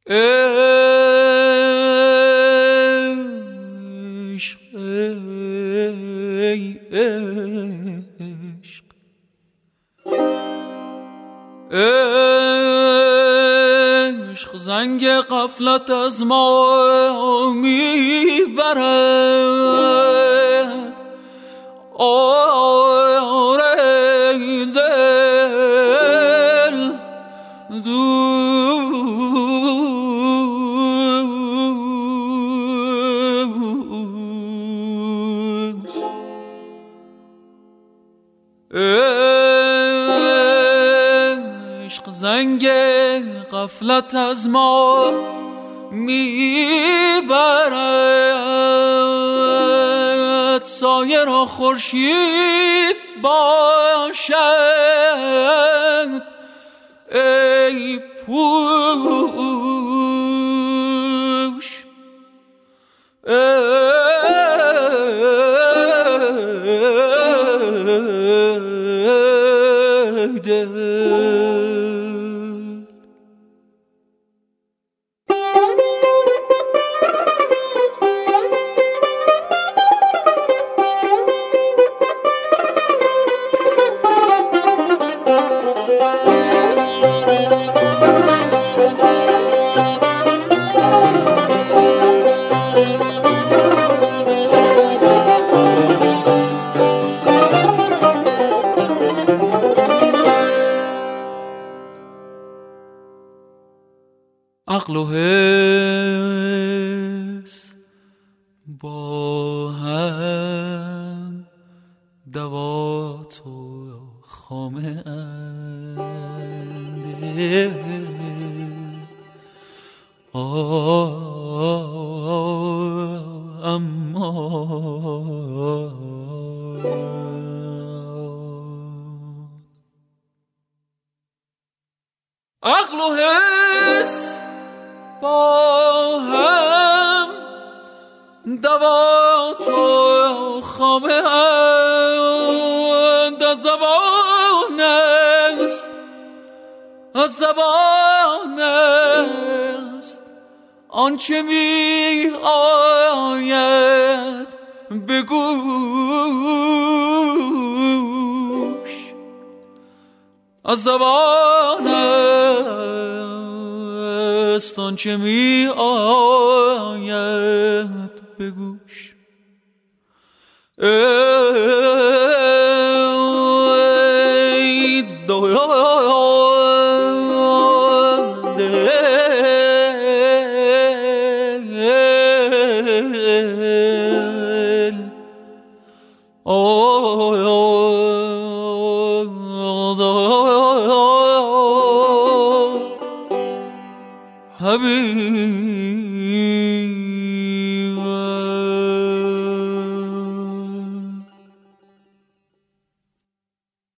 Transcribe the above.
عشق ای عشق، عشق زنگ غفلت از ما میبرد. آره دل دوست، عشق زنگ غفلت از ما میبرد. سایه را خورشید باشد ای پوش، ای دل. عقل و حس با هم دوات و خامه اند، اما عقل و حس با هم دوات و خامه اند. از زبان است، از زبان است آنچه می آید به گوش. از زبان است آنچه می آید به گوش. ای دل حبیب